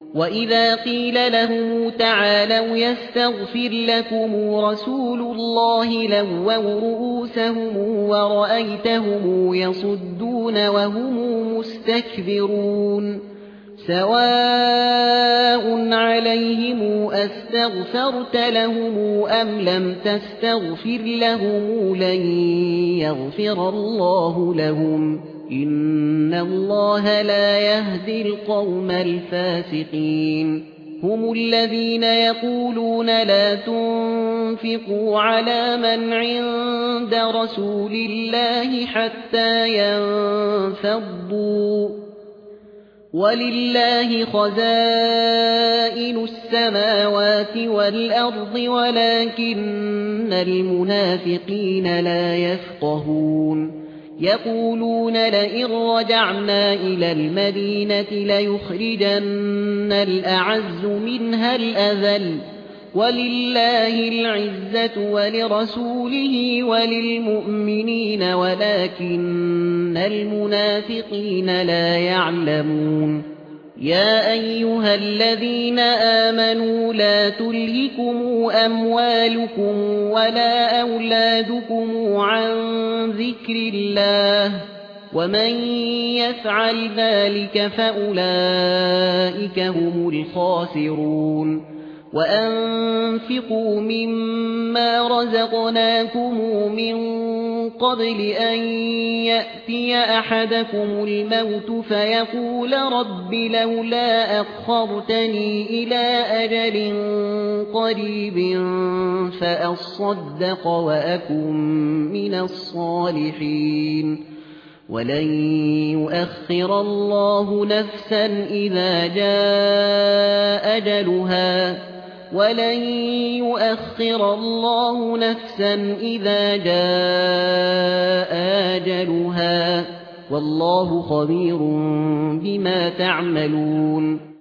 وإذا قيل لهم تعالوا يستغفر لكم رسول الله لووا رؤوسهم ورأيتهم يصدون وهم مستكبرون سواء عليهم أستغفرت لهم أم لم تستغفر لهم لن يغفر الله لهم إن الله لا يهدي القوم الفاسقين هم الذين يقولون لا تنفقوا على من عند رسول الله حتى ينفضوا ولله خزائن السماوات والأرض ولكن المنافقين لا يفقهون يقولون لئن رجعنا إلى المدينة ليخرجن الأعز منها الأذل ولله العزة ولرسوله وللمؤمنين ولكن المنافقين لا يعلمون يا أيها الذين آمنوا لا تلهكم أموالكم ولا أولادكم عن ذكر الله ومن يفعل ذلك فأولئك هم الخاسرون وأنفقوا مما رزقناكم من قبل أن يأتي أحدكم الموت فيقول رب لولا أخرتني إلى أجل قريب فأصدق وأكن من الصالحين ولن يؤخر الله نفسا إذا جاء أجلها ولن يؤخر الله نفسا إذا جاء أجلها والله خبير بما تعملون